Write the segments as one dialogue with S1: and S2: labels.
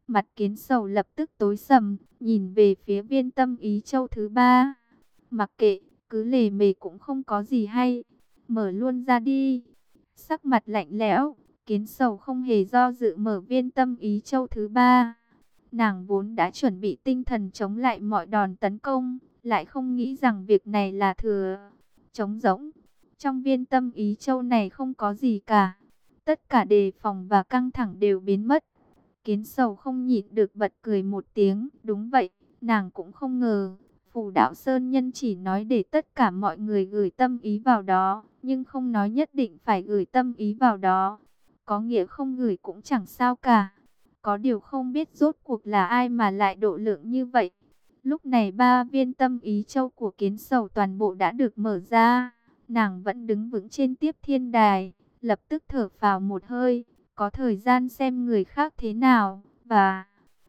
S1: Mặt Kiến Sầu lập tức tối sầm, nhìn về phía Viên Tâm Ý Châu thứ ba. Mặc kệ, cứ lề mề cũng không có gì hay, mở luôn ra đi. Sắc mặt lạnh lẽo, Kiến Sầu không hề do dự mở Viên Tâm Ý Châu thứ ba. Nàng vốn đã chuẩn bị tinh thần chống lại mọi đòn tấn công, lại không nghĩ rằng việc này là thừa trống rỗng. Trong Viên Tâm Ý Châu này không có gì cả, tất cả đề phòng và căng thẳng đều biến mất. Kiến Sầu không nhịn được bật cười một tiếng. Đúng vậy, nàng cũng không ngờ Phù Đạo Sơn Nhân chỉ nói để tất cả mọi người gửi tâm ý vào đó, nhưng không nói nhất định phải gửi tâm ý vào đó. Có nghĩa không gửi cũng chẳng sao cả. Có điều không biết rốt cuộc là ai mà lại độ lượng như vậy. Lúc này 3 viên tâm ý châu của Kiến Sầu toàn bộ đã được mở ra. Nàng vẫn đứng vững trên Tiếp Thiên Đài, lập tức thở phào một hơi. Có thời gian xem người khác thế nào, và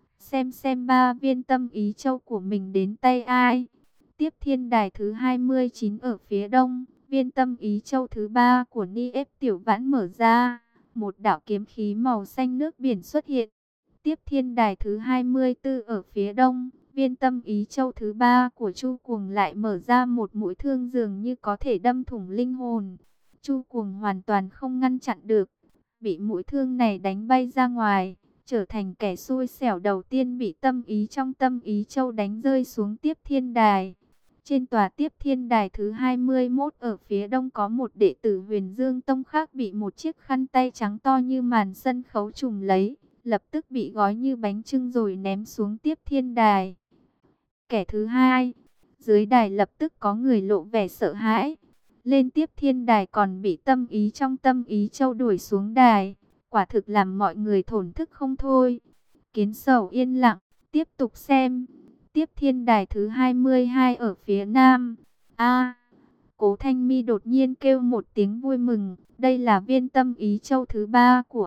S1: xem 3 viên tâm ý châu của mình đến tay ai. Tiếp Thiên Đài thứ 29 ở phía đông, viên tâm ý châu thứ 3 của Ni Ép Tiểu Vãn mở ra. Một đạo kiếm khí màu xanh nước biển xuất hiện. Tiếp Thiên Đài thứ 24 ở phía đông, viên tâm ý châu thứ 3 của Chu Cuồng lại mở ra một mũi thương dường như có thể đâm thủng linh hồn. Chu Cuồng hoàn toàn không ngăn chặn được, bị mũi thương này đánh bay ra ngoài, trở thành kẻ xui xẻo đầu tiên bị tâm ý trong tâm ý châu đánh rơi xuống Tiếp Thiên Đài. Trên tòa Tiếp Thiên Đài thứ 21 ở phía đông có một đệ tử Huyền Dương Tông khác bị một chiếc khăn tay trắng to như màn sân khấu trùm lấy, lập tức bị gói như bánh chưng rồi ném xuống Tiếp Thiên Đài. Kẻ thứ hai, dưới đài lập tức có người lộ vẻ sợ hãi. Lên Tiếp Thiên Đài còn bị tâm ý trong tâm ý châu đuổi xuống đài, quả thực làm mọi người thổn thức không thôi. Kiến Sầu yên lặng, tiếp tục xem. Tiếp Thiên Đài thứ 22 ở phía nam. Cố Thanh Mi đột nhiên kêu một tiếng vui mừng, đây là viên tâm ý châu thứ 3 của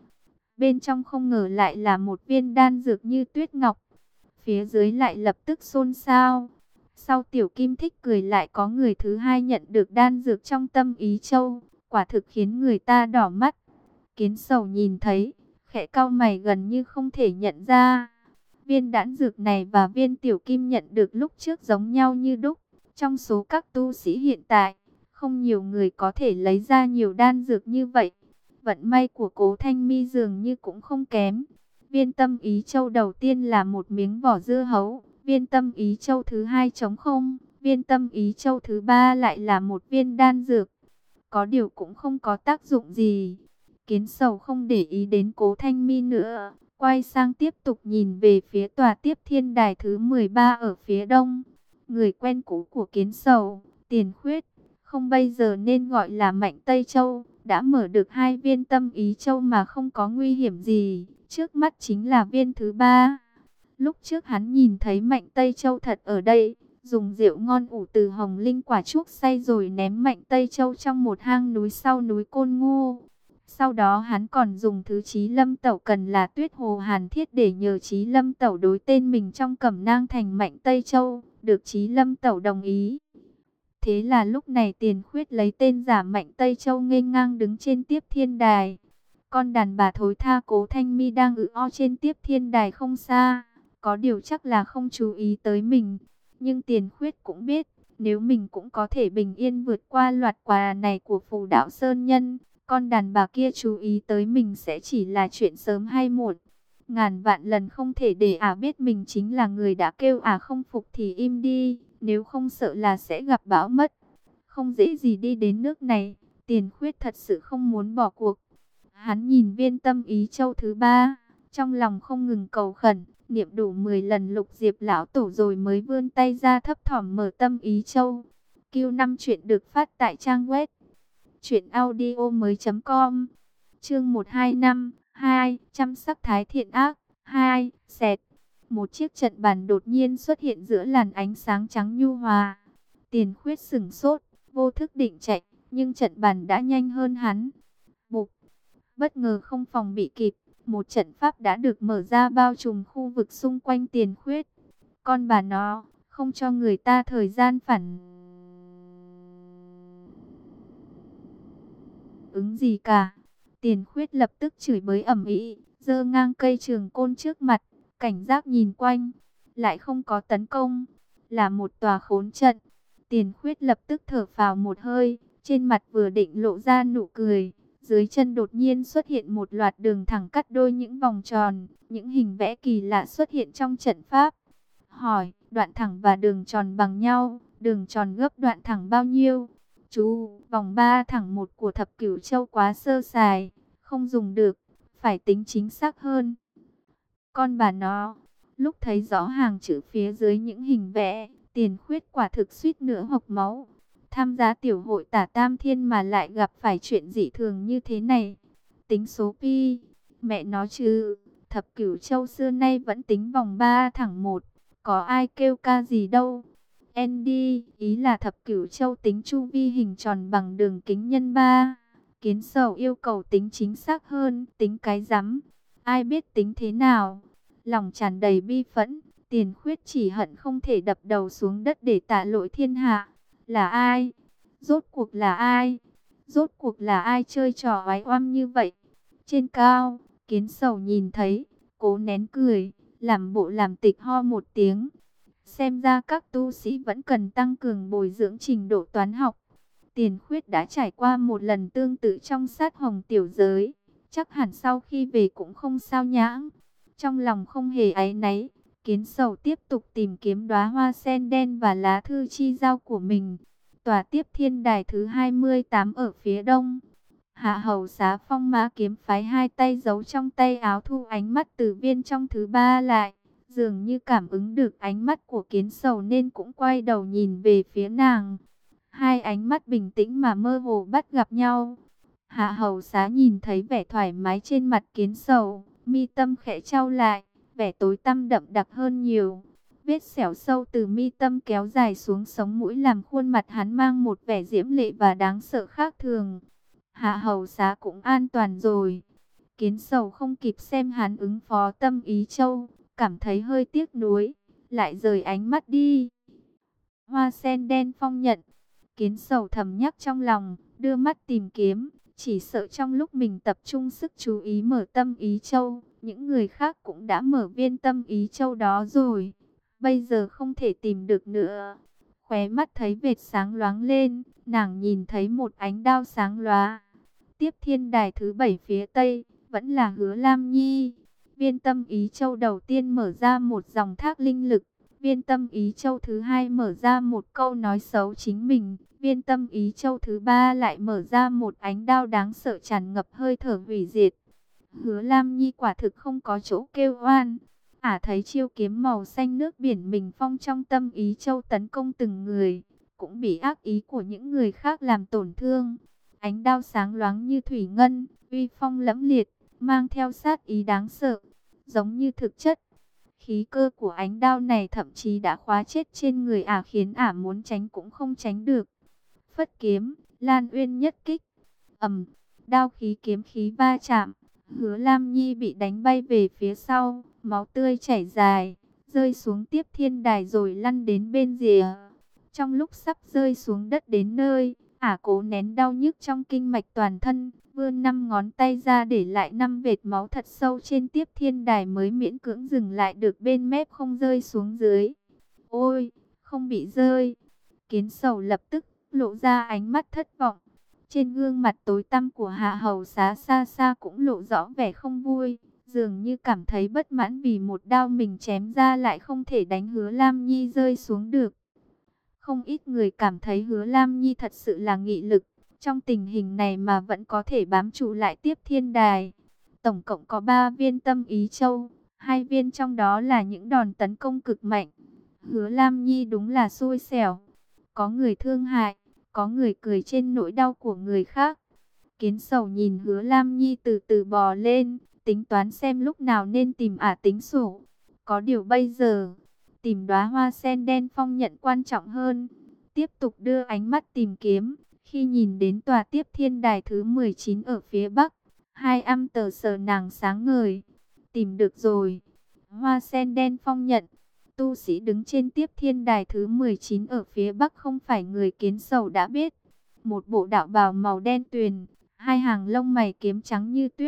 S1: Bên trong không ngờ lại là một viên đan dược như tuyết ngọc. Phía dưới lại lập tức xôn xao. Sau Tiểu Kim Thích cười lại có người thứ hai nhận được đan dược trong tâm ý châu, quả thực khiến người ta đỏ mắt. Kiến Sầu nhìn thấy, khẽ cau mày gần như không thể nhận ra. Viên đan dược này và viên Tiểu Kim nhận được lúc trước giống nhau như đúc. Trong số các tu sĩ hiện tại, không nhiều người có thể lấy ra nhiều đan dược như vậy. Vận may của Cố Thanh Mi dường như cũng không kém. Viên tâm ý châu đầu tiên là một miếng vỏ dưa hấu, viên tâm ý châu thứ hai trống không, viên tâm ý châu thứ ba lại là một viên đan dược. Có điều cũng không có tác dụng gì. Kiến Sầu không để ý đến Cố Thanh Mi nữa, quay sang tiếp tục nhìn về phía tòa Tiếp Thiên Đài thứ 13 ở phía đông. Người quen cũ của Kiến Sầu, Tiền Khuyết, không bây giờ nên gọi là Mạnh Tây Châu, đã mở được 2 viên tâm ý châu mà không có nguy hiểm gì. Trước mắt chính là viên thứ 3. Lúc trước hắn nhìn thấy Mạnh Tây Châu thật ở đây, dùng rượu ngon ủ từ hồng linh quả chuốc say rồi ném Mạnh Tây Châu trong một hang núi sau núi Côn Ngô. Sau đó hắn còn dùng thứ Chí Lâm Tẩu cần là Tuyết Hồ Hàn Thiết để nhờ Chí Lâm Tẩu đối tên mình trong Cẩm Nang thành Mạnh Tây Châu, được Chí Lâm Tẩu đồng ý. Thế là lúc này Tiền Khuyết lấy tên giả Mạnh Tây Châu nghênh ngang đứng trên Tiếp Thiên Đài. Con đàn bà thối tha Cố Thanh Mi đang trên Tiếp Thiên Đài không xa, có điều chắc là không chú ý tới mình. Nhưng Tiền Khuyết cũng biết, nếu mình cũng có thể bình yên vượt qua loạt quà này của Phù Đạo Sơn Nhân, con đàn bà kia chú ý tới mình sẽ chỉ là chuyện sớm hay muộn. Ngàn vạn lần không thể để biết mình chính là người đã kêu không phục thì im đi, nếu không sợ là sẽ gặp bão mất. Không dễ gì đi đến nước này, Tiền Khuyết thật sự không muốn bỏ cuộc. Hắn nhìn viên tâm ý châu thứ 3, trong lòng không ngừng cầu khẩn, niệm đủ 10 lần lục diệp lão tổ rồi mới vươn tay ra thấp thỏm mở tâm ý châu. Q5 chuyện được phát tại trang web truyệnaudiomoi.com. Chương 125, 2, chăm sắc thái thiện ác, 2, xẹt. Một chiếc trận bàn đột nhiên xuất hiện giữa làn ánh sáng trắng nhu hòa. Tiền Khuyết sửng sốt, vô thức định chạy, nhưng trận bàn đã nhanh hơn hắn. Bụp, bất ngờ không phòng bị kịp, một trận pháp đã được mở ra bao trùm khu vực xung quanh Tiền Khuyết. Con bà nó, không cho người ta thời gian phản ứng gì cả. Tiền Khuyết lập tức chửi bới ầm ĩ, giơ ngang cây trường côn trước mặt, cảnh giác nhìn quanh, lại không có tấn công, là một tòa khốn trận. Tiền Khuyết lập tức thở phào một hơi, trên mặt vừa định lộ ra nụ cười, dưới chân đột nhiên xuất hiện một loạt đường thẳng cắt đôi những vòng tròn, những hình vẽ kỳ lạ xuất hiện trong trận pháp. Hỏi, đoạn thẳng và đường tròn bằng nhau, đường tròn gấp đoạn thẳng bao nhiêu? Chú, vòng 3 thẳng 1 của thập cửu châu quá sơ sài, không dùng được, phải tính chính xác hơn. Con bà nó, lúc thấy rõ hàng chữ phía dưới những hình vẽ, Tiền Khuyết quả thực suýt nữa hộc máu. Tham gia tiểu hội tả tam thiên mà lại gặp phải chuyện dị thường như thế này. Tính số pi, mẹ nó chứ, thập cửu châu xưa nay vẫn tính vòng 3 thẳng 1, có ai kêu ca gì đâu. Andy, ý là thập cửu châu tính chu vi hình tròn bằng đường kính nhân 3. Kiến Sầu yêu cầu tính chính xác hơn, tính cái rắm, ai biết tính thế nào. Lòng tràn đầy bi phẫn, Tiền Khuyết chỉ hận không thể đập đầu xuống đất để tạ lỗi thiên hạ. Là ai? Rốt cuộc là ai? Rốt cuộc là ai chơi trò oái oăm như vậy? Trên cao, Kiến Sầu nhìn thấy, cố nén cười, làm bộ làm tịch ho một tiếng. Xem ra các tu sĩ vẫn cần tăng cường bồi dưỡng trình độ toán học. Tiền Khuyết đã trải qua một lần tương tự trong sát hồng tiểu giới, chắc hẳn sau khi về cũng không sao nhãng. Trong lòng không hề áy náy, Kiến Sầu tiếp tục tìm kiếm đóa hoa sen đen và lá thư chi giao của mình. Tòa tiếp thiên đài thứ 28 ở phía đông. Hạ hầu xá phong mã kiếm phái hai tay giấu trong tay áo, thu ánh mắt từ viên trong thứ ba lại. Dường như cảm ứng được ánh mắt của Kiến Sầu nên cũng quay đầu nhìn về phía nàng. Hai ánh mắt bình tĩnh mà mơ hồ bắt gặp nhau. Hạ hầu xá nhìn thấy vẻ thoải mái trên mặt Kiến Sầu, mi tâm khẽ chau lại, vẻ tối tăm đậm đặc hơn nhiều. Vết sẹo sâu từ mi tâm kéo dài xuống sống mũi làm khuôn mặt hắn mang một vẻ diễm lệ và đáng sợ khác thường. Hạ hầu xá cũng an toàn rồi. Kiến Sầu không kịp xem hắn ứng phó Tâm Ý Châu, cảm thấy hơi tiếc nuối, lại rời ánh mắt đi. Hoa sen đen phong nhận. Kiến Sầu thầm nhắc trong lòng, đưa mắt tìm kiếm, chỉ sợ trong lúc mình tập trung sức chú ý mở Tâm Ý Châu, những người khác cũng đã mở viên Tâm Ý Châu đó rồi. Bây giờ không thể tìm được nữa. Khóe mắt thấy vệt sáng loáng lên, nàng nhìn thấy một ánh đao sáng lóa. Tiếp thiên đài thứ 7 phía tây, vẫn là Hứa Lam Nhi. Viên Tâm Ý Châu đầu tiên mở ra một dòng thác linh lực. Viên Tâm Ý Châu thứ hai mở ra một câu nói xấu chính mình. Viên Tâm Ý Châu thứ ba lại mở ra một ánh đao đáng sợ tràn ngập hơi thở hủy diệt. Hứa Lam Nhi quả thực không có chỗ kêu oan. Thấy chiêu kiếm màu xanh nước biển mình phong trong Tâm Ý Châu tấn công từng người, cũng bị ác ý của những người khác làm tổn thương. Ánh đao sáng loáng như thủy ngân, uy phong lẫm liệt, mang theo sát ý đáng sợ, giống như thực chất. Khí cơ của ánh đao này thậm chí đã khóa chết trên người khiến muốn tránh cũng không tránh được. Phất kiếm, Lan Uyên nhất kích. Đao khí kiếm khí va chạm, Hứa Lam Nhi bị đánh bay về phía sau, máu tươi chảy dài, rơi xuống tiếp thiên đài rồi lăn đến bên rìa. Trong lúc sắp rơi xuống đất đến nơi, cố nén đau nhức trong kinh mạch toàn thân, vươn 5 ngón tay ra để lại 5 vệt máu thật sâu trên tiếp thiên đài mới miễn cưỡng dừng lại được bên mép không rơi xuống dưới. Ôi, không bị rơi. Kiến Sầu lập tức lộ ra ánh mắt thất vọng. Trên gương mặt tối tăm của Hạ hầu xá xa xa cũng lộ rõ vẻ không vui, dường như cảm thấy bất mãn vì một đao mình chém ra lại không thể đánh Hứa Lam Nhi rơi xuống được. Không ít người cảm thấy Hứa Lam Nhi thật sự là nghị lực, trong tình hình này mà vẫn có thể bám trụ lại tiếp thiên đài. Tổng cộng có 3 viên Tâm Ý Châu, 2 viên trong đó là những đòn tấn công cực mạnh. Hứa Lam Nhi đúng là xui xẻo, có người thương hại, có người cười trên nỗi đau của người khác. Kiến Sầu nhìn Hứa Lam Nhi từ từ bò lên, tính toán xem lúc nào nên tìm tính sổ. Có điều bây giờ, tìm đóa hoa sen đen phong nhận quan trọng hơn. Tiếp tục đưa ánh mắt tìm kiếm, khi nhìn đến tòa tiếp thiên đài thứ 19 ở phía bắc, hai âm tờ sờ nàng sáng ngời. Tìm được rồi. Hoa sen đen phong nhận. Tu sĩ đứng trên tiếp thiên đài thứ 19 ở phía bắc không phải người Kiến Sầu đã biết. Một bộ đạo bào màu đen tuyền, hai hàng lông mày kiếm trắng như tuyết,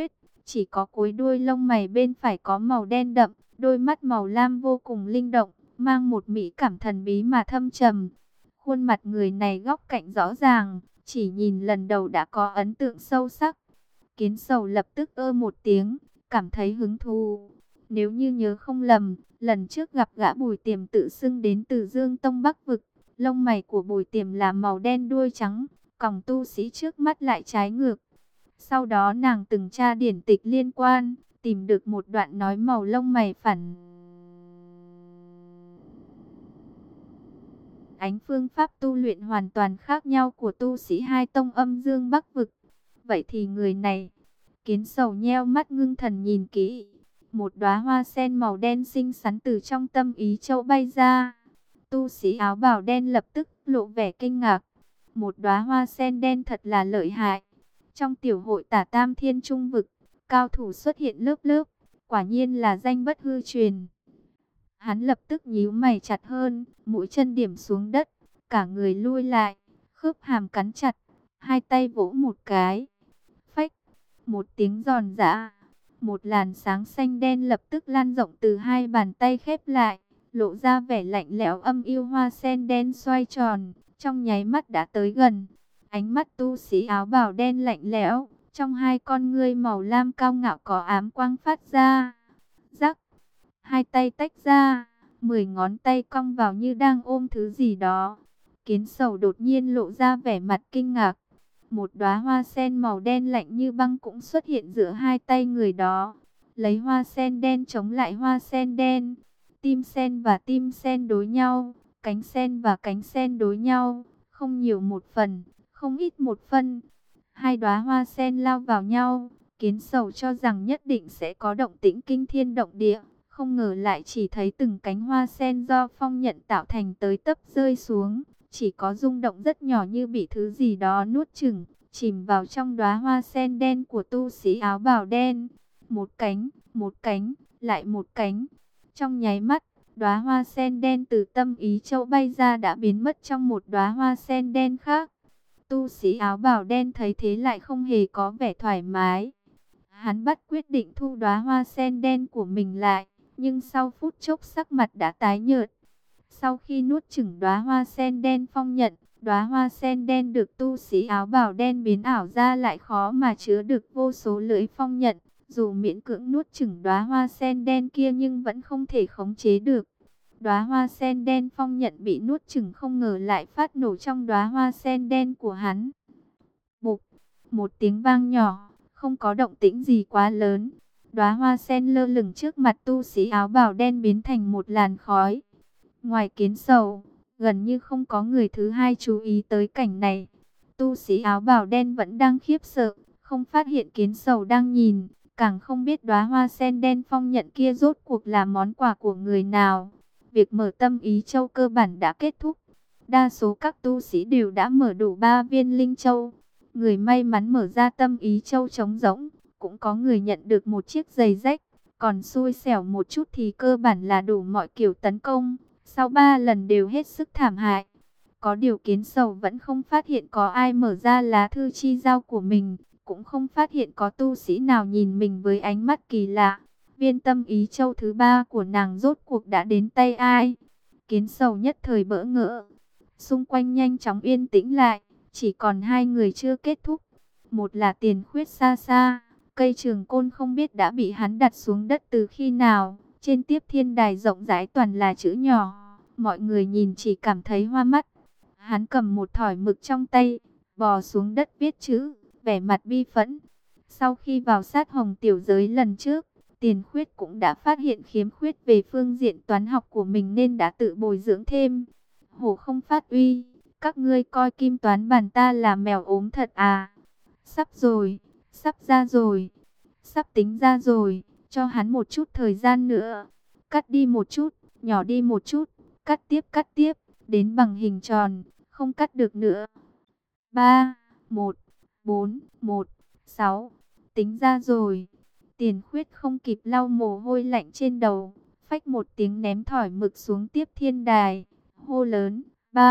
S1: Chỉ có cuối đuôi lông mày bên phải có màu đen đậm, đôi mắt màu lam vô cùng linh động, mang một mỹ cảm thần bí mà thâm trầm. Khuôn mặt người này góc cạnh rõ ràng, chỉ nhìn lần đầu đã có ấn tượng sâu sắc. Kiến Sầu lập tức ơ một tiếng, cảm thấy hứng thú. Nếu như nhớ không lầm, lần trước gặp gã Bùi Tiềm tự xưng đến từ Dương Tông Bắc Vực, lông mày của Bùi Tiềm là màu đen đuôi trắng, còng tu sĩ trước mắt lại trái ngược. Sau đó nàng từng tra điển tịch liên quan, tìm được một đoạn nói màu lông mày phản ánh phương pháp tu luyện hoàn toàn khác nhau của tu sĩ hai tông âm Dương Bắc Vực. Vậy thì người này, Kiến Sầu nheo mắt ngưng thần nhìn kỹ, một đóa hoa sen màu đen xinh xắn từ trong tâm ý châu bay ra. Tu sĩ áo bào đen lập tức lộ vẻ kinh ngạc, một đóa hoa sen đen thật là lợi hại. Trong tiểu hội Tả Tam Thiên Trung Vực, cao thủ xuất hiện lớp lớp, quả nhiên là danh bất hư truyền. Hắn lập tức nhíu mày chặt hơn, mũi chân điểm xuống đất, cả người lui lại, khớp hàm cắn chặt, hai tay vỗ một cái. Phách, một tiếng giòn giã, một làn sáng xanh đen lập tức lan rộng từ hai bàn tay khép lại, lộ ra vẻ lạnh lẽo âm u. Hoa sen đen xoay tròn, trong nháy mắt đã tới gần. Ánh mắt tu sĩ áo bào đen lạnh lẽo, trong hai con ngươi màu lam cao ngạo có ám quang phát ra. Rắc, hai tay tách ra, 10 ngón tay cong vào như đang ôm thứ gì đó. Kiến Sầu đột nhiên lộ ra vẻ mặt kinh ngạc. Một đóa hoa sen màu đen lạnh như băng cũng xuất hiện giữa hai tay người đó. Lấy hoa sen đen chống lại hoa sen đen. Tim sen và tim sen đối nhau, cánh sen và cánh sen đối nhau, không nhiều một phần, không ít một phân. Hai đóa hoa sen lao vào nhau, Kiến Sầu cho rằng nhất định sẽ có động tĩnh kinh thiên động địa, không ngờ lại chỉ thấy từng cánh hoa sen do phong nhận tạo thành tới tấp rơi xuống, chỉ có rung động rất nhỏ như bị thứ gì đó nuốt chửng, chìm vào trong đóa hoa sen đen của tu sĩ áo bào đen. Một cánh, lại một cánh. Trong nháy mắt, đóa hoa sen đen từ tâm ý châu bay ra đã biến mất trong một đóa hoa sen đen khác. Tu sĩ áo bào đen thấy thế lại không hề có vẻ thoải mái. Hắn bắt quyết định thu đóa hoa sen đen của mình lại, nhưng sau phút chốc sắc mặt đã tái nhợt. Sau khi nuốt chửng đóa hoa sen đen phong nhận, đóa hoa sen đen được tu sĩ áo bào đen biến ảo ra lại khó mà chứa được vô số lưỡi phong nhận. Dù miễn cưỡng nuốt chửng đóa hoa sen đen kia nhưng vẫn không thể khống chế được. Đóa hoa sen đen phong nhận bị nuốt chửng không ngờ lại phát nổ trong đóa hoa sen đen của hắn. Bụp, một tiếng vang nhỏ, không có động tĩnh gì quá lớn. Đóa hoa sen lơ lửng trước mặt tu sĩ áo bào đen biến thành một làn khói. Ngoài Kiến Sầu, gần như không có người thứ hai chú ý tới cảnh này. Tu sĩ áo bào đen vẫn đang khiếp sợ, không phát hiện Kiến Sầu đang nhìn, càng không biết đóa hoa sen đen phong nhận kia rốt cuộc là món quà của người nào. Việc mở tâm ý châu cơ bản đã kết thúc. Đa số các tu sĩ đều đã mở đủ 3 viên linh châu. Người may mắn mở ra tâm ý châu trống rỗng, cũng có người nhận được một chiếc giày rách. Còn xui xẻo một chút thì cơ bản là đủ mọi kiểu tấn công. Sau 3 lần đều hết sức thảm hại. Có điều Kiến Sầu vẫn không phát hiện có ai mở ra lá thư chi giao của mình. Cũng không phát hiện có tu sĩ nào nhìn mình với ánh mắt kỳ lạ. Viên tâm ý châu thứ 3 của nàng rốt cuộc đã đến tay ai? Kiến Sầu nhất thời bỡ ngỡ. Xung quanh nhanh chóng yên tĩnh lại. Chỉ còn 2 người chưa kết thúc. Một là Tiền Khuyết xa xa. Cây trường côn không biết đã bị hắn đặt xuống đất từ khi nào. Trên tiếp thiên đài rộng rãi toàn là chữ nhỏ. Mọi người nhìn chỉ cảm thấy hoa mắt. Hắn cầm một thỏi mực trong tay, bò xuống đất viết chữ, vẻ mặt bi phẫn. Sau khi vào sát hồng tiểu giới lần trước, Tiền Khuyết cũng đã phát hiện khiếm khuyết về phương diện toán học của mình nên đã tự bồi dưỡng thêm. Hổ không phát uy, các ngươi coi kim toán bàn ta là mèo ốm thật à? Sắp rồi, sắp ra rồi, sắp tính ra rồi, cho hắn một chút thời gian nữa. Cắt đi một chút, nhỏ đi một chút, cắt tiếp, đến bằng hình tròn, không cắt được nữa. 3, 1, 4, 1, 6, tính ra rồi. Tiền Khuyết không kịp lau mồ hôi lạnh trên đầu, phách một tiếng ném thỏi mực xuống tiếp thiên đài, hô lớn,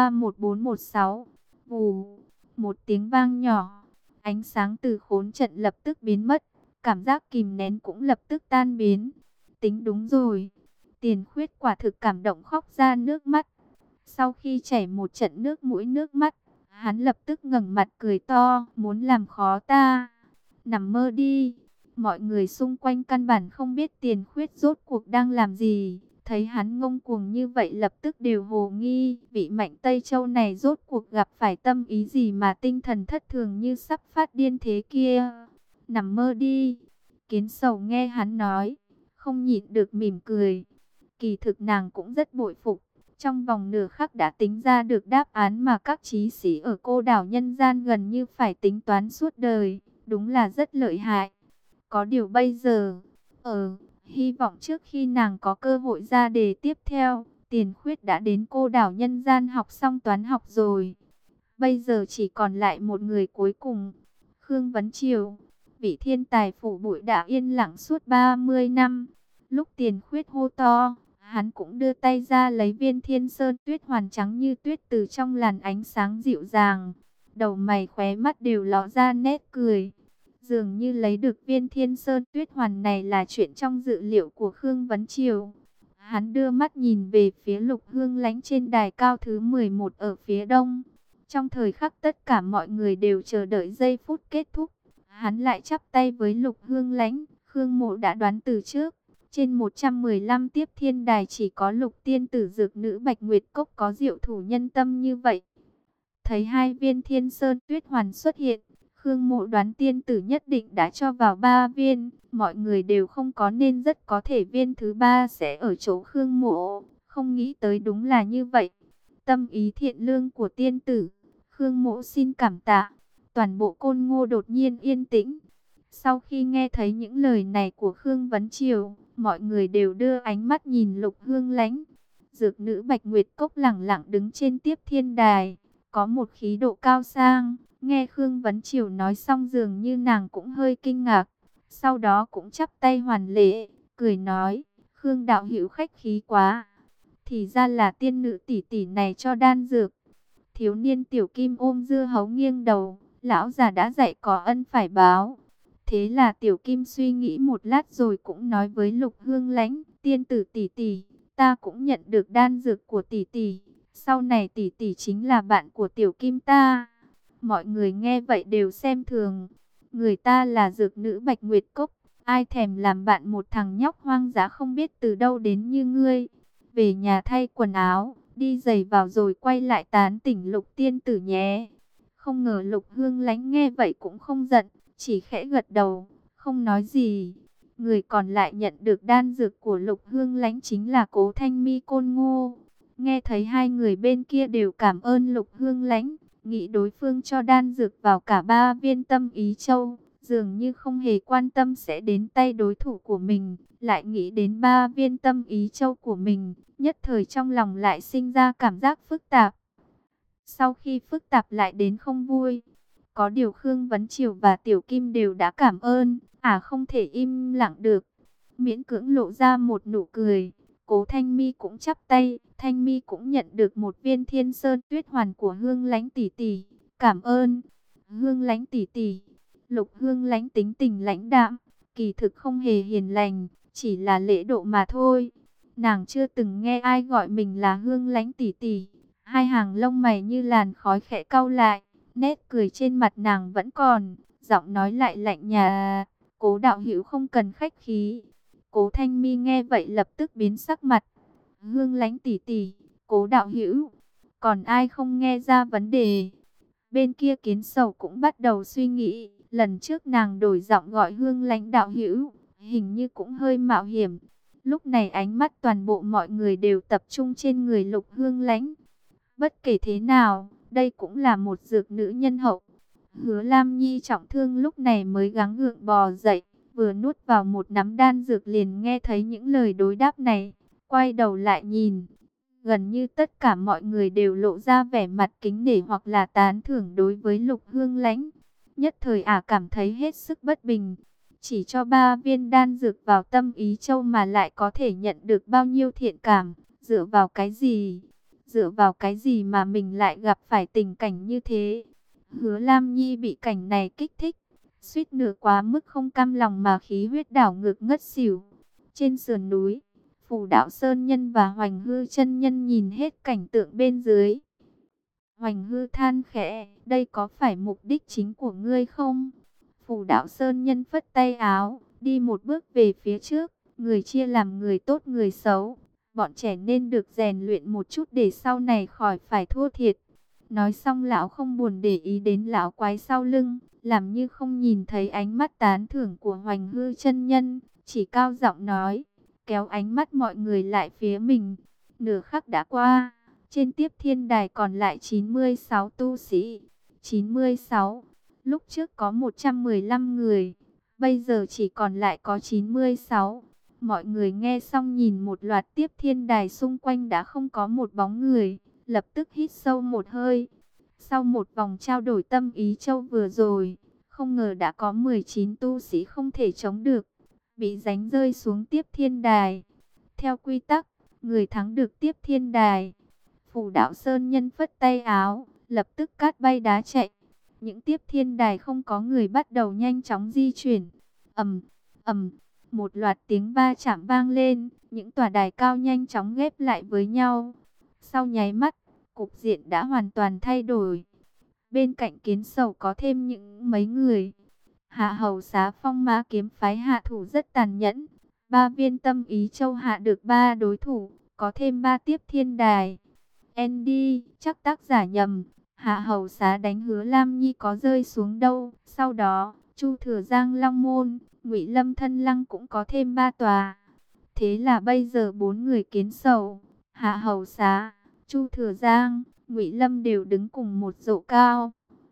S1: 31416, vù, một tiếng vang nhỏ, ánh sáng từ khốn trận lập tức biến mất, cảm giác kìm nén cũng lập tức tan biến. Tính đúng rồi, Tiền Khuyết quả thực cảm động khóc ra nước mắt. Sau khi chảy một trận nước mũi nước mắt, hắn lập tức ngẩng mặt cười to, muốn làm khó ta. Nằm mơ đi. Mọi người xung quanh căn bản không biết Tiền Khuyết rốt cuộc đang làm gì. Thấy hắn ngông cuồng như vậy lập tức đều hồ nghi. Vị Mạnh Tây Châu này rốt cuộc gặp phải tâm ý gì mà tinh thần thất thường như sắp phát điên thế kia. Nằm mơ đi. Kiến Sầu nghe hắn nói, không nhịn được mỉm cười. Kỳ thực nàng cũng rất bội phục. Trong vòng nửa khắc đã tính ra được đáp án mà các trí sĩ ở cô đảo nhân gian gần như phải tính toán suốt đời. Đúng là rất lợi hại. Có điều bây giờ, hy vọng trước khi nàng có cơ hội ra đề tiếp theo, Tiền Khuyết đã đến cô đảo nhân gian học xong toán học rồi. Bây giờ chỉ còn lại một người cuối cùng, Khương Vấn Triều, vị thiên tài phủ bụi đã yên lặng suốt 30 năm. Lúc Tiền Khuyết hô to, hắn cũng đưa tay ra lấy viên Thiên Sơn Tuyết Hoàn trắng như tuyết từ trong làn ánh sáng dịu dàng. Đầu mày khóe mắt đều ló ra nét cười. Dường như lấy được viên Thiên Sơn Tuyết Hoàn này là chuyện trong dự liệu của Khương Vấn Triều. Hắn đưa mắt nhìn về phía Lục Hương Lánh trên đài cao thứ 11 ở phía đông. Trong thời khắc tất cả mọi người đều chờ đợi giây phút kết thúc, hắn lại chắp tay với Lục Hương Lánh. Khương Mộ đã đoán từ trước, trên 115 tiếp thiên đài chỉ có Lục tiên tử dược nữ Bạch Nguyệt Cốc có diệu thủ nhân tâm như vậy. Thấy hai viên Thiên Sơn Tuyết Hoàn xuất hiện, Khương Mộ đoán tiên tử nhất định đã cho vào 3 viên, mọi người đều không có nên rất có thể viên thứ 3 sẽ ở chỗ Khương Mộ, không nghĩ tới đúng là như vậy. Tâm ý thiện lương của tiên tử, Khương Mộ xin cảm tạ. Toàn bộ Côn Ngô đột nhiên yên tĩnh. Sau khi nghe thấy những lời này của Khương Vấn Triều, mọi người đều đưa ánh mắt nhìn Lục Hương Lánh. Dược nữ Bạch Nguyệt Cốc lẳng lặng đứng trên tiếp thiên đài, có một khí độ cao sang. Nghe Khương Vấn Triều nói xong dường như nàng cũng hơi kinh ngạc. Sau đó cũng chắp tay hoàn lễ, cười nói, Khương đạo hữu khách khí quá. Thì ra là tiên nữ tỷ tỷ này cho đan dược. Thiếu niên Tiểu Kim ôm dưa hấu nghiêng đầu, lão già đã dạy có ân phải báo. Thế là Tiểu Kim suy nghĩ một lát rồi cũng nói với Lục Hương Lánh, tiên tử tỷ tỷ, ta cũng nhận được đan dược của tỷ tỷ. Sau này tỷ tỷ chính là bạn của Tiểu Kim ta. Mọi người nghe vậy đều xem thường. Người ta là dược nữ Bạch Nguyệt Cốc, ai thèm làm bạn một thằng nhóc hoang dã không biết từ đâu đến như ngươi. Về nhà thay quần áo, đi giày vào rồi quay lại tán tỉnh Lục tiên tử nhé. Không ngờ Lục Hương Lánh nghe vậy cũng không giận, chỉ khẽ gật đầu, không nói gì. Người còn lại nhận được đan dược của Lục Hương Lánh chính là Cố Thanh Mi Côn Ngô. Nghe thấy hai người bên kia đều cảm ơn Lục Hương Lánh, nghĩ đối phương cho đan dược vào cả 3 viên Tâm Ý Châu, dường như không hề quan tâm sẽ đến tay đối thủ của mình, lại nghĩ đến 3 viên Tâm Ý Châu của mình, nhất thời trong lòng lại sinh ra cảm giác phức tạp. Sau khi phức tạp lại đến không vui, có điều Khương Vấn Triều và Tiểu Kim đều đã cảm ơn, không thể im lặng được, miễn cưỡng lộ ra một nụ cười. Cố Thanh Mi cũng chắp tay, Thanh Mi cũng nhận được một viên Thiên Sơn Tuyết Hoàn của Hương Lánh tỷ tỷ, cảm ơn. Hương Lánh tỷ tỷ. Lục Hương Lánh tính tình lãnh đạm, kỳ thực không hề hiền lành, chỉ là lễ độ mà thôi. Nàng chưa từng nghe ai gọi mình là Hương Lánh tỷ tỷ. Hai hàng lông mày như làn khói khẽ cau lại, nét cười trên mặt nàng vẫn còn, giọng nói lại lạnh nhạt. Cố đạo hữu không cần khách khí. Cố Thanh Mi nghe vậy lập tức biến sắc mặt. Hương Lánh tỷ tỷ, Cố đạo hữu, còn ai không nghe ra vấn đề? Bên kia Kiến Sầu cũng bắt đầu suy nghĩ, lần trước nàng đổi giọng gọi Hương Lánh đạo hữu, hình như cũng hơi mạo hiểm. Lúc này ánh mắt toàn bộ mọi người đều tập trung trên người Lục Hương Lánh. Bất kể thế nào, đây cũng là một dược nữ nhân hậu. Hứa Lam Nhi trọng thương lúc này mới gắng gượng bò dậy, vừa nuốt vào một nắm đan dược liền nghe thấy những lời đối đáp này, quay đầu lại nhìn. Gần như tất cả mọi người đều lộ ra vẻ mặt kính nể hoặc là tán thưởng đối với Lục Hương Lánh. Nhất thời cảm thấy hết sức bất bình. Chỉ cho 3 viên đan dược vào Tâm Ý Châu mà lại có thể nhận được bao nhiêu thiện cảm, dựa vào cái gì? Dựa vào cái gì mà mình lại gặp phải tình cảnh như thế? Hứa Lam Nhi bị cảnh này kích thích, suýt nửa quá mức không cam lòng mà khí huyết đảo ngược ngất xỉu. Trên sườn núi, Phù Đạo Sơn Nhân và Hoành Hư chân nhân nhìn hết cảnh tượng bên dưới. Hoành Hư than khẽ, đây có phải mục đích chính của ngươi không? Phù Đạo Sơn Nhân phất tay áo, đi một bước về phía trước, người chia làm người tốt người xấu. Bọn trẻ nên được rèn luyện một chút để sau này khỏi phải thua thiệt. Nói xong lão không buồn để ý đến lão quái sau lưng, làm như không nhìn thấy ánh mắt tán thưởng của Hoành Hư chân nhân, chỉ cao giọng nói, kéo ánh mắt mọi người lại phía mình. Nửa khắc đã qua, trên Tiếp Thiên Đài còn lại 96 tu sĩ. 96, lúc trước có 115 người, bây giờ chỉ còn lại có 96. Mọi người nghe xong nhìn một loạt Tiếp Thiên Đài xung quanh đã không có một bóng người, lập tức hít sâu một hơi. Sau một vòng trao đổi tâm ý châu vừa rồi, không ngờ đã có 19 tu sĩ không thể chống được, bị đánh rơi xuống Tiếp Thiên Đài. Theo quy tắc, người thắng được Tiếp Thiên Đài. Phù Đạo Sơn Nhân phất tay áo, lập tức cát bay đá chạy. Những Tiếp Thiên Đài không có người bắt đầu nhanh chóng di chuyển. Ầm, ầm, một loạt tiếng va chạm vang lên, những tòa đài cao nhanh chóng ghép lại với nhau. Sau nháy mắt, cục diện đã hoàn toàn thay đổi. Bên cạnh Kiến Sầu có thêm những mấy người. Hạ Hầu Xá Phong Mã Kiếm phái hạ thủ rất tàn nhẫn. 3 viên tâm ý châu hạ được 3 đối thủ, có thêm 3 Tiếp Thiên Đài. Andy, chắc tác giả nhầm. Hạ Hầu Xá đánh Hứa Lam Nhi có rơi xuống đâu. Sau đó, Chu Thừa Giang Long Môn, Ngụy Lâm Thân Lăng cũng có thêm 3 tòa. Thế là bây giờ 4 người Kiến Sầu, Hạ Hầu Xá, Chu Thừa Giang, Ngụy Lâm đều đứng cùng một dỗ cao.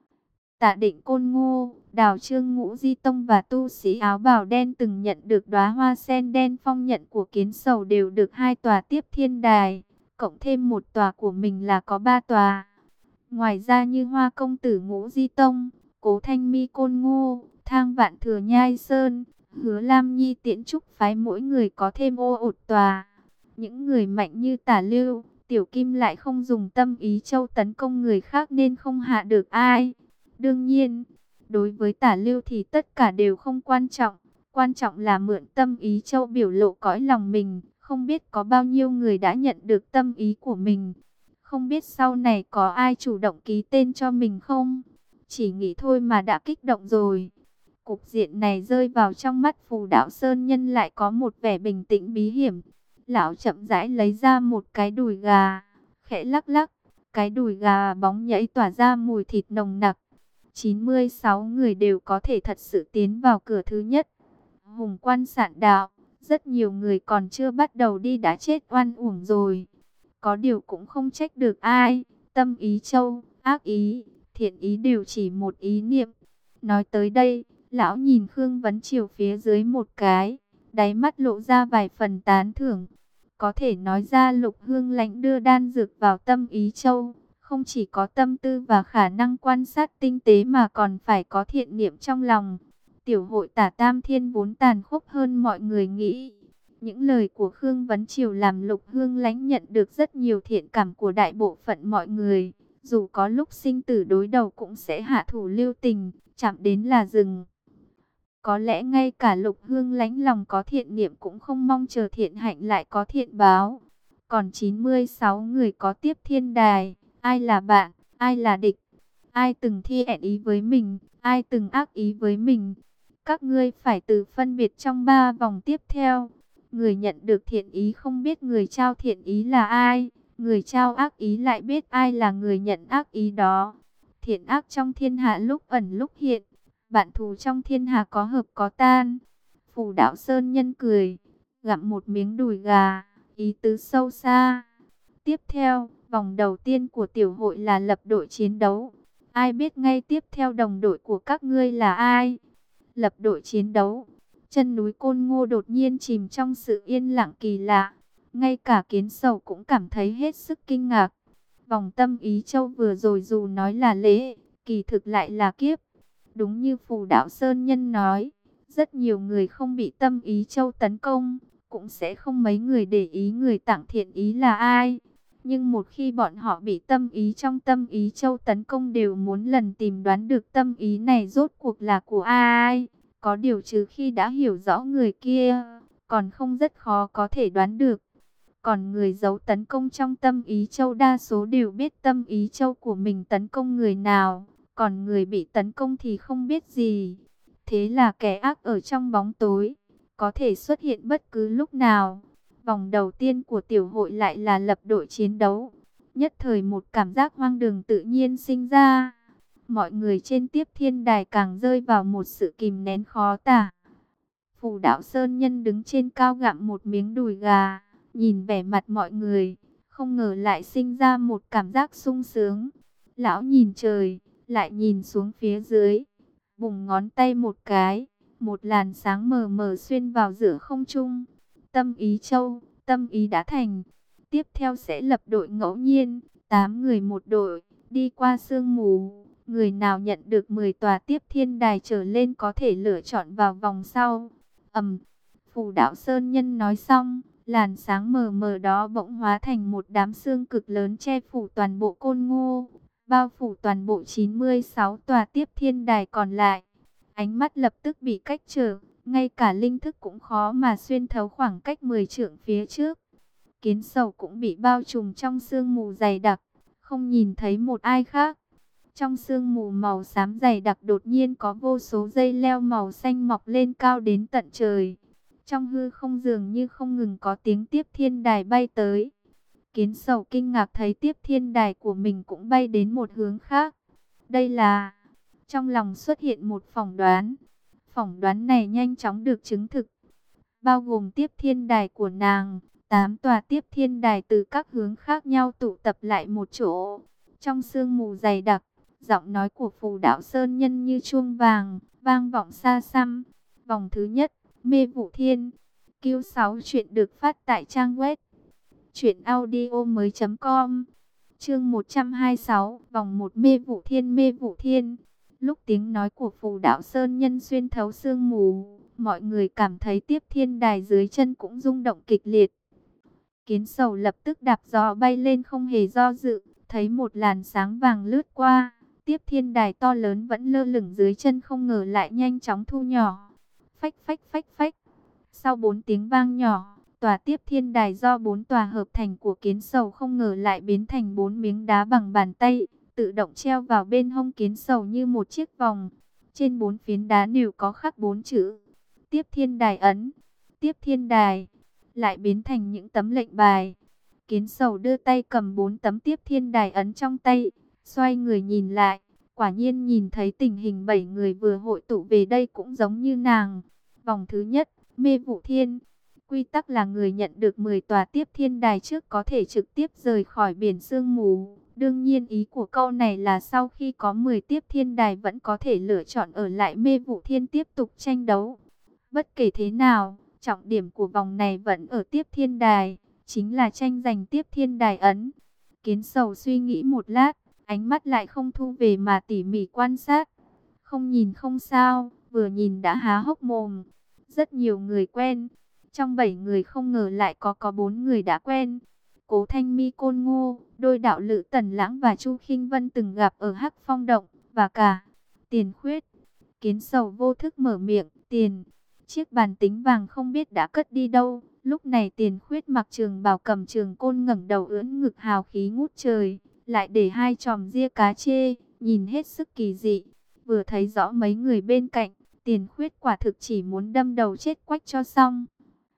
S1: Tạ Định Côn Ngô, Đào Trương Ngũ Di Tông và tu sĩ áo bào đen từng nhận được đóa hoa sen đen phong nhận của Kiến Sầu đều được 2 tòa Tiếp Thiên Đài, cộng thêm một tòa của mình là có 3 tòa. Ngoài ra như Hoa Công Tử Ngũ Di Tông, Cố Thanh Mi Côn Ngô, Thang Vạn Thừa Nhai Sơn, Hứa Lam Nhi Tiễn Trúc phái mỗi người có thêm ô tòa. Những người mạnh như Tả Lưu, Tiểu Kim lại không dùng tâm ý châu tấn công người khác nên không hạ được ai. Đương nhiên, đối với Tả Lưu thì tất cả đều không quan trọng là mượn tâm ý châu biểu lộ cõi lòng mình. Không biết có bao nhiêu người đã nhận được tâm ý của mình. Không biết sau này có ai chủ động ký tên cho mình không? Chỉ nghĩ thôi mà đã kích động rồi. Cục diện này rơi vào trong mắt Phù Đạo Sơn Nhân lại có một vẻ bình tĩnh bí hiểm. Lão chậm rãi lấy ra một cái đùi gà, khẽ lắc lắc. Cái đùi gà bóng nhảy tỏa ra mùi thịt nồng nặc. 96 người đều có thể thật sự tiến vào cửa thứ nhất. Hùng quan sạn đạo, rất nhiều người còn chưa bắt đầu đi đã chết oan uổng rồi. Có điều cũng không trách được ai. Tâm ý châu, ác ý, thiện ý đều chỉ một ý niệm. Nói tới đây, lão nhìn Khương Vấn Triều phía dưới một cái, đáy mắt lộ ra vài phần tán thưởng. Có thể nói ra Lục Hương Lãnh đưa đan dược vào tâm ý châu, không chỉ có tâm tư và khả năng quan sát tinh tế mà còn phải có thiện niệm trong lòng. Tiểu hội Tả Tam Thiên vốn tàn khốc hơn mọi người nghĩ. Những lời của Khương Vấn Triều làm Lục Hương Lãnh nhận được rất nhiều thiện cảm của đại bộ phận mọi người. Dù có lúc sinh tử đối đầu cũng sẽ hạ thủ lưu tình, chạm đến là dừng. Có lẽ ngay cả Lục Hương Lãnh lòng có thiện niệm cũng không mong chờ thiện hạnh lại có thiện báo. Còn 96 người có Tiếp Thiên Đài, ai là bạn, ai là địch, ai từng thi hẹn ý với mình, ai từng ác ý với mình. Các ngươi phải tự phân biệt trong 3 vòng tiếp theo. Người nhận được thiện ý không biết người trao thiện ý là ai, người trao ác ý lại biết ai là người nhận ác ý đó. Thiện ác trong thiên hạ lúc ẩn lúc hiện, bạn thù trong thiên hạ có hợp có tan. Phù Đạo Sơn Nhân cười, gặm một miếng đùi gà, ý tứ sâu xa. Tiếp theo, vòng đầu tiên của tiểu hội là lập đội chiến đấu. Ai biết ngay tiếp theo đồng đội của các ngươi là ai? Lập đội chiến đấu. Chân núi Côn Ngô đột nhiên chìm trong sự yên lặng kỳ lạ. Ngay cả Kiến Sầu cũng cảm thấy hết sức kinh ngạc. Vòng tâm ý châu vừa rồi dù nói là lễ, kỳ thực lại là kiếp. Đúng như Phù Đạo Sơn Nhân nói, rất nhiều người không bị tâm ý châu tấn công, cũng sẽ không mấy người để ý người tặng thiện ý là ai. Nhưng một khi bọn họ bị tâm ý trong tâm ý châu tấn công, đều muốn lần tìm đoán được tâm ý này rốt cuộc là của ai. Có điều trừ khi đã hiểu rõ người kia, còn không rất khó có thể đoán được. Còn người giấu tấn công trong tâm ý châu đa số đều biết tâm ý châu của mình tấn công người nào, còn người bị tấn công thì không biết gì. Thế là kẻ ác ở trong bóng tối, có thể xuất hiện bất cứ lúc nào. Vòng đầu tiên của tiểu hội lại là lập đội chiến đấu. Nhất thời một cảm giác hoang đường tự nhiên sinh ra. Mọi người trên Tiếp Thiên Đài càng rơi vào một sự kìm nén khó tả. Phù Đạo Sơn Nhân đứng trên cao gặm một miếng đùi gà, nhìn vẻ mặt mọi người, không ngờ lại sinh ra một cảm giác sung sướng. Lão nhìn trời, lại nhìn xuống phía dưới, búng ngón tay một cái, một làn sáng mờ mờ xuyên vào giữa không trung. Tâm ý châu, tâm ý đã thành. Tiếp theo sẽ lập đội ngẫu nhiên, 8 người một đội, đi qua sương mù. Người nào nhận được 10 tòa Tiếp Thiên Đài trở lên có thể lựa chọn vào vòng sau. Phù Đạo Sơn Nhân nói xong, làn sáng mờ mờ đó bỗng hóa thành một đám sương cực lớn che phủ toàn bộ Côn Ngô, bao phủ toàn bộ 96 tòa Tiếp Thiên Đài còn lại. Ánh mắt lập tức bị cách trở, ngay cả linh thức cũng khó mà xuyên thấu khoảng cách 10 trượng phía trước. Kiến Sầu cũng bị bao trùm trong sương mù dày đặc, không nhìn thấy một ai khác. Trong sương mù màu xám dày đặc đột nhiên có vô số dây leo màu xanh mọc lên cao đến tận trời. Trong hư không dường như không ngừng có tiếng Tiếp Thiên Đài bay tới. Kiến Sầu kinh ngạc thấy Tiếp Thiên Đài của mình cũng bay đến một hướng khác. Đây là... Trong lòng xuất hiện một phỏng đoán. Phỏng đoán này nhanh chóng được chứng thực. Bao gồm Tiếp Thiên Đài của nàng, 8 tòa Tiếp Thiên Đài từ các hướng khác nhau tụ tập lại một chỗ. Trong sương mù dày đặc, giọng nói của Phù Đạo Sơn Nhân như chuông vàng, vang vọng xa xăm. Vòng thứ nhất, Mê Vũ Thiên. Q6 chuyện được phát tại trang web truyệnaudiomoi.com. Chương 126, vòng 1 Mê Vũ Thiên. Mê Vũ Thiên. Lúc tiếng nói của Phù Đạo Sơn Nhân xuyên thấu sương mù, mọi người cảm thấy Tiếp Thiên Đài dưới chân cũng rung động kịch liệt. Kiến Sầu lập tức đạp gió bay lên không hề do dự, thấy một làn sáng vàng lướt qua. Tiếp Thiên Đài to lớn vẫn lơ lửng dưới chân, không ngờ lại nhanh chóng thu nhỏ. Phách phách phách phách. Sau 4 tiếng vang nhỏ, tòa Tiếp Thiên Đài do 4 tòa hợp thành của Kiến Sầu không ngờ lại biến thành 4 miếng đá bằng bàn tay, tự động treo vào bên hông Kiến Sầu như một chiếc vòng. Trên 4 phiến đá đều có khắc 4 chữ: Tiếp Thiên Đài ấn. Tiếp Thiên Đài lại biến thành những tấm lệnh bài. Kiến Sầu đưa tay cầm 4 tấm Tiếp Thiên Đài ấn trong tay, xoay người nhìn lại, quả nhiên nhìn thấy tình hình 7 người vừa hội tụ về đây cũng giống như nàng. Vòng thứ nhất, Mê Vũ Thiên. Quy tắc là người nhận được 10 tòa Tiếp Thiên Đài trước có thể trực tiếp rời khỏi biển sương mù. Đương nhiên ý của câu này là sau khi có 10 Tiếp Thiên Đài vẫn có thể lựa chọn ở lại Mê Vũ Thiên tiếp tục tranh đấu. Bất kể thế nào, trọng điểm của vòng này vẫn ở Tiếp Thiên Đài, chính là tranh giành Tiếp Thiên Đài ấn. Kiến Sầu suy nghĩ một lát, ánh mắt lại không thu về mà tỉ mỉ quan sát. Không nhìn không sao, vừa nhìn đã há hốc mồm. Rất nhiều người quen, trong 7 người không ngờ lại có 4 người đã quen. Cố Thanh Mi, Côn Ngô, đôi đạo lữ Tần Lãng và Chu Khinh Vân từng gặp ở Hắc Phong Động, và cả Tiền Khuyết. Kiến Sầu vô thức mở miệng, Tiền. Chiếc bàn tính vàng không biết đã cất đi đâu. Lúc này Tiền Khuyết mặc trường bào cầm trường côn, ngẩng đầu ưỡn ngực hào khí ngút trời, lại để 2 chòm ria cá chê, nhìn hết sức kỳ dị. Vừa thấy rõ mấy người bên cạnh, Tiền Khuyết quả thực chỉ muốn đâm đầu chết quách cho xong.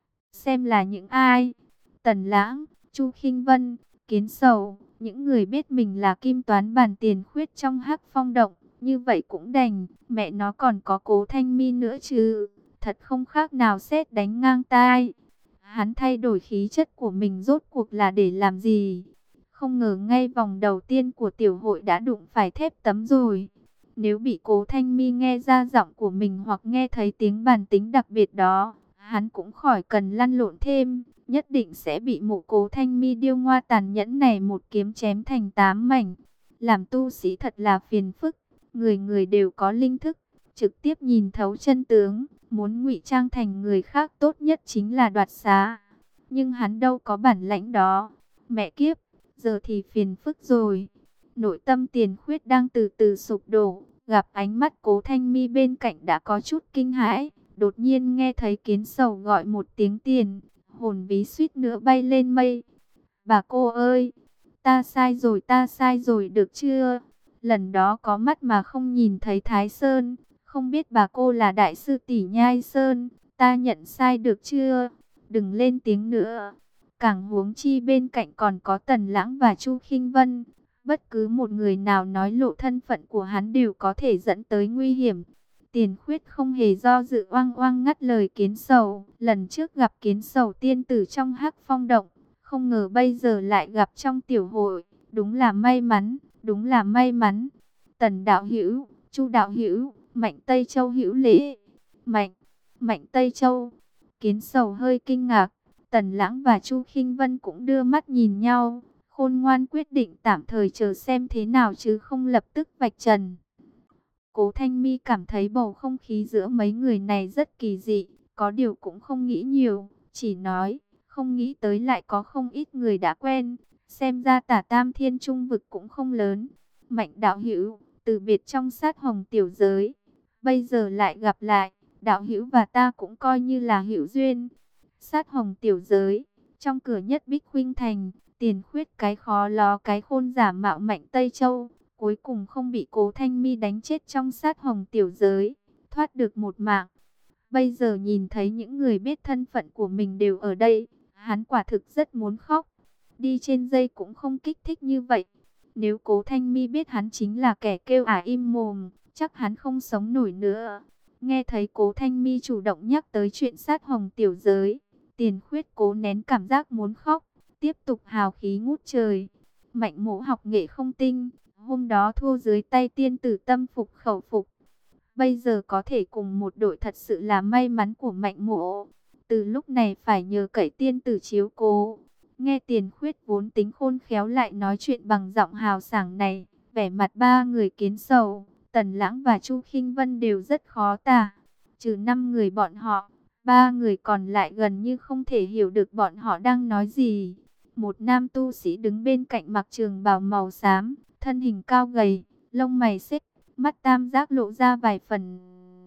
S1: Xem là những ai? Tần Lãng, Chu Khinh Vân, Kiến Sầu, những người biết mình là kim toán bản Tiền Khuyết trong Hắc Phong Động, như vậy cũng đành, mẹ nó còn có Cố Thanh Mi nữa chứ, thật không khác nào sét đánh ngang tai. Hắn thay đổi khí chất của mình rốt cuộc là để làm gì? Không ngờ ngay vòng đầu tiên của tiểu hội đã đụng phải thép tấm rồi. Nếu bị Cố Thanh Mi nghe ra giọng của mình hoặc nghe thấy tiếng bản tính đặc biệt đó, hắn cũng khỏi cần lăn lộn thêm, nhất định sẽ bị mụ Cố Thanh Mi điêu ngoa tàn nhẫn này một kiếm chém thành 8 mảnh. Làm tu sĩ thật là phiền phức, người người đều có linh thức, trực tiếp nhìn thấu chân tướng, muốn ngụy trang thành người khác tốt nhất chính là đoạt xá. Nhưng hắn đâu có bản lãnh đó. Mẹ kiếp, giờ thì phiền phức rồi. Nội tâm Tiền Khuyết đang từ từ sụp đổ, gặp ánh mắt Cố Thanh Mi bên cạnh đã có chút kinh hãi, đột nhiên nghe thấy Kiến Sầu gọi một tiếng tiền, hồn ví suýt nữa bay lên mây. Bà cô ơi, ta sai rồi được chưa? Lần đó có mắt mà không nhìn thấy Thái Sơn, không biết bà cô là đại sư tỷ Nhai Sơn, ta nhận sai được chưa? Đừng lên tiếng nữa. Càng huống chi bên cạnh còn có Tần Lãng và Chu Khinh Vân. Bất cứ một người nào nói lộ thân phận của hắn đều có thể dẫn tới nguy hiểm. Tiền Khuyết không hề do dự oang oang ngắt lời Kiến Sầu. Lần trước gặp Kiến Sầu tiên tử trong Hắc Phong Động, không ngờ bây giờ lại gặp trong tiểu hội. Đúng là may mắn, đúng là may mắn. Tần đạo hữu, Chu đạo hữu, Mạnh Tây Châu hữu lễ. Mạnh Tây Châu. Kiến Sầu hơi kinh ngạc. Tần Lãng và Chu Khinh Vân cũng đưa mắt nhìn nhau. Khôn ngoan quyết định tạm thời chờ xem thế nào chứ không lập tức vạch trần. Cố Thanh Mi cảm thấy bầu không khí giữa mấy người này rất kỳ dị, có điều cũng không nghĩ nhiều, chỉ nói, không nghĩ tới lại có không ít người đã quen, xem ra Tả Tam Thiên Trung vực cũng không lớn. Mạnh đạo hữu, từ biệt trong sát hồng tiểu giới, bây giờ lại gặp lại, đạo hữu và ta cũng coi như là hữu duyên. Sát hồng tiểu giới, trong cửa Nhất Bích Khuynh Thành, Tiền Khuyết cái khó ló cái khôn giả mạo Mạnh Tây Châu, cuối cùng không bị Cố Thanh Mi đánh chết trong sát hồng tiểu giới, thoát được một mạng. Bây giờ nhìn thấy những người biết thân phận của mình đều ở đây, hắn quả thực rất muốn khóc. Đi trên dây cũng không kích thích như vậy. Nếu Cố Thanh Mi biết hắn chính là kẻ kêu ả im mồm, chắc hắn không sống nổi nữa. Nghe thấy Cố Thanh Mi chủ động nhắc tới chuyện sát hồng tiểu giới, Tiền Khuyết cố nén cảm giác muốn khóc, tiếp tục hào khí ngút trời. Mạnh Mỗ học nghệ không tinh, hôm đó thua dưới tay tiên tử tâm phục khẩu phục. Bây giờ có thể cùng một đội thật sự là may mắn của Mạnh Mỗ. Từ lúc này phải nhờ cậy tiên tử chiếu cố. Nghe Tiền Khuyết vốn tính khôn khéo lại nói chuyện bằng giọng hào sảng này, vẻ mặt ba người Kiến Sầu, Tần Lãng và Chu Khinh Vân đều rất khó tả. Trừ 5 người bọn họ, ba người còn lại gần như không thể hiểu được bọn họ đang nói gì. Một nam tu sĩ đứng bên cạnh mặc trường bào màu xám, thân hình cao gầy, lông mày xếch, mắt tam giác lộ ra vài phần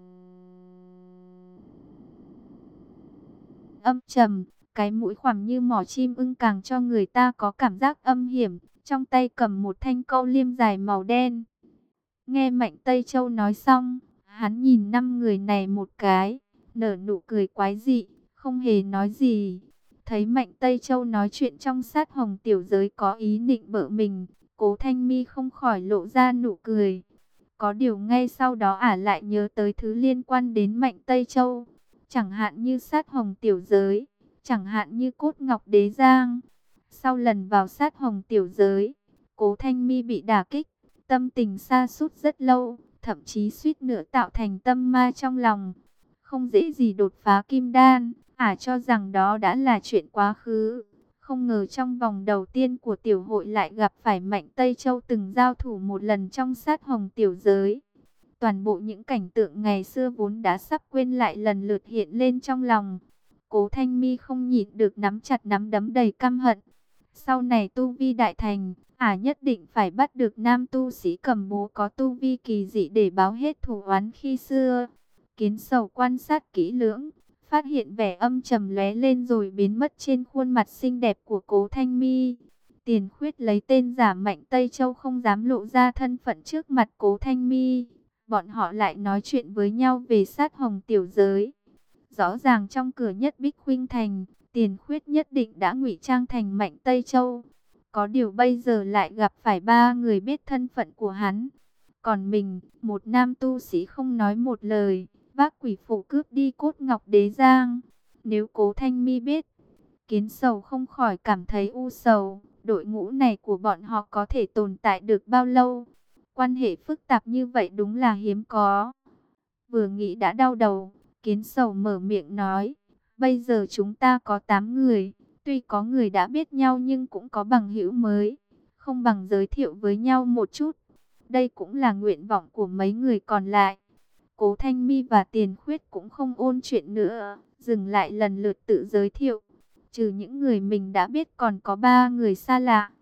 S1: âm trầm, cái mũi khoằm như mỏ chim ưng càng cho người ta có cảm giác âm hiểm, trong tay cầm một thanh câu liêm dài màu đen. Nghe Mạnh Tây Châu nói xong, hắn nhìn 5 người này một cái, nở nụ cười quái dị, không hề nói gì. Thấy Mạnh Tây Châu nói chuyện trong sát hồng tiểu giới có ý định bợ mình, Cố Thanh Mi không khỏi lộ ra nụ cười. Có điều ngay sau đó ả lại nhớ tới thứ liên quan đến Mạnh Tây Châu, chẳng hạn như sát hồng tiểu giới, chẳng hạn như cốt ngọc đế giang. Sau lần vào sát hồng tiểu giới, Cố Thanh Mi bị đả kích, tâm tình sa sút rất lâu, thậm chí suýt nữa tạo thành tâm ma trong lòng. Không dễ gì đột phá kim đan, ả cho rằng đó đã là chuyện quá khứ. Không ngờ trong vòng đầu tiên của tiểu hội lại gặp phải Mạnh Tây Châu từng giao thủ một lần trong sát hồng tiểu giới. Toàn bộ những cảnh tượng ngày xưa vốn đã sắp quên lại lần lượt hiện lên trong lòng. Cố Thanh Mi không nhịn được nắm chặt nắm đấm đầy căm hận. Sau này tu vi đại thành, ả nhất định phải bắt được nam tu sĩ cầm búa có tu vi kỳ dị để báo hết thù oán khi xưa. Kiến Sầu quan sát kỹ lưỡng, phát hiện vẻ âm trầm lóe lên rồi biến mất trên khuôn mặt xinh đẹp của Cố Thanh Mi. Tiền Khuyết lấy tên giả Mạnh Tây Châu không dám lộ ra thân phận trước mặt Cố Thanh Mi. Bọn họ lại nói chuyện với nhau về sát hồng tiểu giới. Rõ ràng trong cửa Nhất Bích Khuynh Thành, Tiền Khuyết nhất định đã ngụy trang thành Mạnh Tây Châu. Có điều bây giờ lại gặp phải ba người biết thân phận của hắn. Còn mình, một nam tu sĩ không nói một lời, vác quỷ phủ cướp đi cốt ngọc đế giang. Nếu Cố Thanh Mi biết, Kiến Sầu không khỏi cảm thấy u sầu. Đội ngũ này của bọn họ có thể tồn tại được bao lâu? Quan hệ phức tạp như vậy đúng là hiếm có. Vừa nghĩ đã đau đầu, Kiến Sầu mở miệng nói, bây giờ chúng ta có 8 người, tuy có người đã biết nhau nhưng cũng có bằng hữu mới, không bằng giới thiệu với nhau một chút. Đây cũng là nguyện vọng của mấy người còn lại. Cố Thanh Mi và Tiền Khuyết cũng không ôn chuyện nữa, dừng lại lần lượt tự giới thiệu. Trừ những người mình đã biết còn có 3 người xa lạ,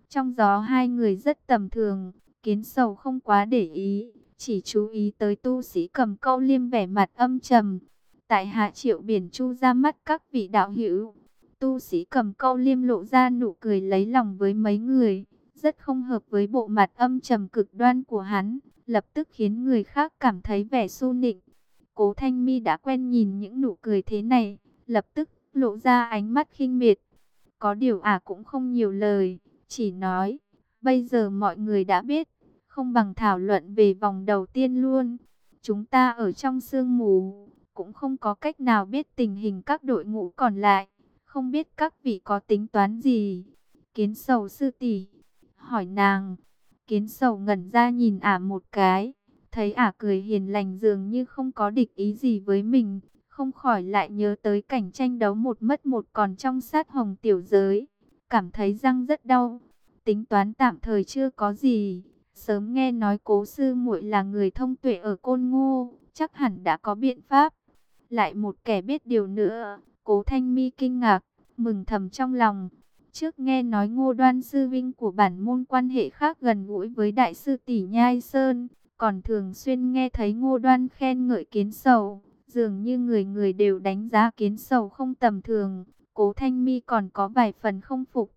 S1: Trong gió hai người rất tầm thường, Kiến Sầu không quá để ý, chỉ chú ý tới tu sĩ Cầm Câu Liêm vẻ mặt âm trầm. Tại hạ Triệu Biển Chu ra mắt các vị đạo hữu. Tu sĩ Cầm Câu Liêm lộ ra nụ cười lấy lòng với mấy người, rất không hợp với bộ mặt âm trầm cực đoan của hắn, lập tức khiến người khác cảm thấy vẻ su nịnh. Cố Thanh Mi đã quen nhìn những nụ cười thế này, lập tức lộ ra ánh mắt khinh miệt. Có điều cũng không nhiều lời, chỉ nói, bây giờ mọi người đã biết, không bằng thảo luận về vòng đầu tiên luôn. Chúng ta ở trong sương mù, cũng không có cách nào biết tình hình các đội ngũ còn lại, không biết các vị có tính toán gì. Kiến Sầu sư tỷ, hỏi nàng. Kiến Sầu ngẩn ra nhìn một cái, thấy cười hiền lành dường như không có địch ý gì với mình, không khỏi lại nhớ tới cảnh tranh đấu một mất một còn trong sát hồng tiểu giới, cảm thấy răng rất đau. Tính toán tạm thời chưa có gì, sớm nghe nói Cố sư muội là người thông tuệ ở Côn Ngô, chắc hẳn đã có biện pháp. Lại một kẻ biết điều nữa. Cố Thanh Mi kinh ngạc, mừng thầm trong lòng. Trước nghe nói Ngô Đoan sư vinh của bản môn quan hệ khác gần gũi với đại sư tỷ Nhai Sơn, còn thường xuyên nghe thấy Ngô Đoan khen ngợi Kiến Sầu, dường như người người đều đánh giá Kiến Sầu không tầm thường. Cố Thanh Mi còn có vài phần không phục.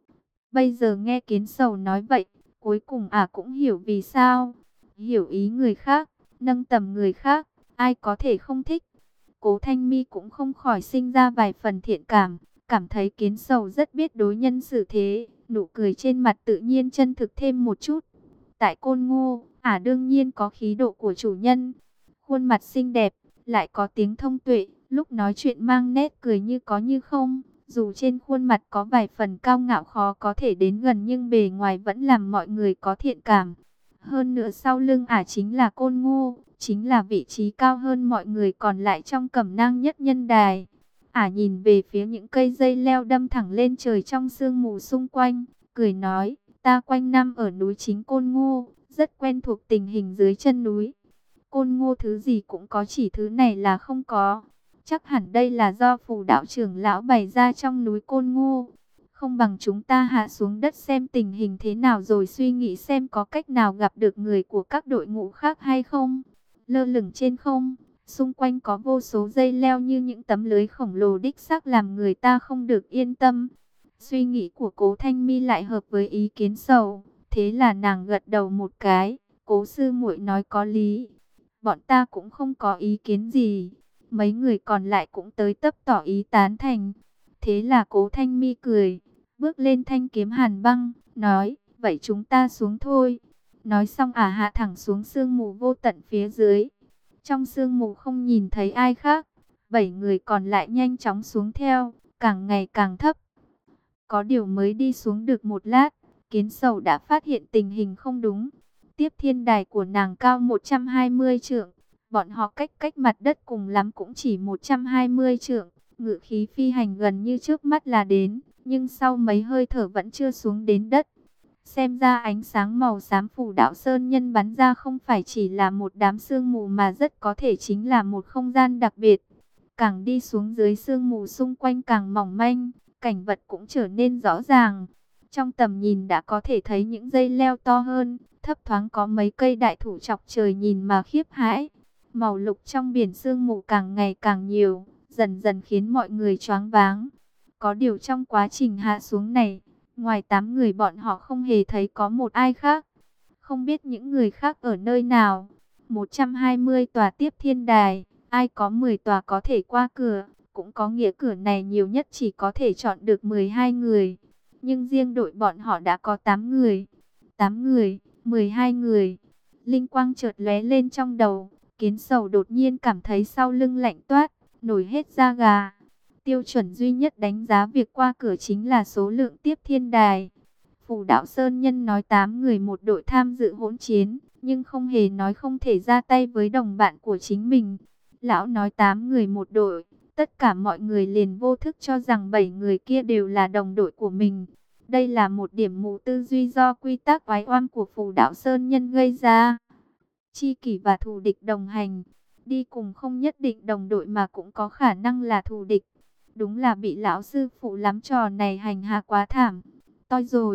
S1: Bây giờ nghe Kiến Sầu nói vậy, cuối cùng cũng hiểu vì sao. Hiểu ý người khác, nâng tầm người khác, ai có thể không thích. Cố Thanh Mi cũng không khỏi sinh ra vài phần thiện cảm, cảm thấy Kiến Sầu rất biết đối nhân xử thế, nụ cười trên mặt tự nhiên chân thực thêm một chút. Tại Côn Ngô, đương nhiên có khí độ của chủ nhân, khuôn mặt xinh đẹp, lại có tiếng thông tuệ, lúc nói chuyện mang nét cười như có như không. Dù trên khuôn mặt có vài phần cao ngạo khó có thể đến gần nhưng bề ngoài vẫn làm mọi người có thiện cảm. Hơn nữa sau lưng chính là Côn Ngô, chính là vị trí cao hơn mọi người còn lại trong Cẩm Nang Nhất Nhân Đài. Nhìn về phía những cây dây leo đâm thẳng lên trời trong sương mù xung quanh, cười nói, ta quanh năm ở núi chính Côn Ngô, rất quen thuộc tình hình dưới chân núi. Côn Ngô thứ gì cũng có, chỉ thứ này là không có. Chắc hẳn đây là do Phù đạo trưởng lão bày ra trong núi Côn Ngô. Không bằng chúng ta hạ xuống đất xem tình hình thế nào rồi suy nghĩ xem có cách nào gặp được người của các đội ngũ khác hay không. Lơ lửng trên không, xung quanh có vô số dây leo như những tấm lưới khổng lồ đích xác làm người ta không được yên tâm. Suy nghĩ của Cố Thanh Mi lại hợp với ý Kiến Sầu, thế là nàng gật đầu một cái. Cố sư muội nói có lý, bọn ta cũng không có ý kiến gì. Mấy người còn lại cũng tới tấp tỏ ý tán thành. Thế là Cố Thanh Mi cười, bước lên thanh kiếm hàn băng, nói, vậy chúng ta xuống thôi. Nói xong hạ thẳng xuống sương mù vô tận phía dưới. Trong sương mù không nhìn thấy ai khác, 7 người còn lại nhanh chóng xuống theo, càng ngày càng thấp. Có điều mới đi xuống được một lát, Kiến Sầu đã phát hiện tình hình không đúng. Tiếp thiên đài của nàng cao 120 trượng, bọn họ cách mặt đất cùng lắm cũng chỉ 120 trượng, ngự khí phi hành gần như trước mắt là đến, nhưng sau mấy hơi thở vẫn chưa xuống đến đất. Xem ra ánh sáng màu xám Phù đạo sơn nhân bắn ra không phải chỉ là một đám sương mù mà rất có thể chính là một không gian đặc biệt. Càng đi xuống dưới sương mù xung quanh càng mỏng manh, cảnh vật cũng trở nên rõ ràng. Trong tầm nhìn đã có thể thấy những dây leo to hơn, thấp thoáng có mấy cây đại thụ chọc trời nhìn mà khiếp hãi. Màu lục trong biển sương mù càng ngày càng nhiều, dần dần khiến mọi người choáng váng. Có điều trong quá trình hạ xuống này, ngoài 8 người bọn họ không hề thấy có một ai khác. Không biết những người khác ở nơi nào. 120 tòa tiếp thiên đài, ai có 10 tòa có thể qua cửa, cũng có nghĩa cửa này nhiều nhất chỉ có thể chọn được 12 người. Nhưng riêng đội bọn họ đã có 8 người. 8 người, 12 người. Linh quang chợt lóe lên trong đầu, Kiến Sầu đột nhiên cảm thấy sau lưng lạnh toát, nổi hết da gà. Tiêu chuẩn duy nhất đánh giá việc qua cửa chính là số lượng tiếp thiên đài. Phù đạo sơn nhân nói 8 người một đội tham dự hỗn chiến, nhưng không hề nói không thể ra tay với đồng bạn của chính mình. Lão nói 8 người một đội, tất cả mọi người liền vô thức cho rằng 7 người kia đều là đồng đội của mình. Đây là một điểm mù tư duy do quy tắc oái oăm của Phù đạo sơn nhân gây ra. Chi kỷ và thù địch đồng hành, đi cùng không nhất định đồng đội mà cũng có khả năng là thù địch. Đúng là bị lão sư phụ lắm trò này hành hạ quá thảm. Toi rồi,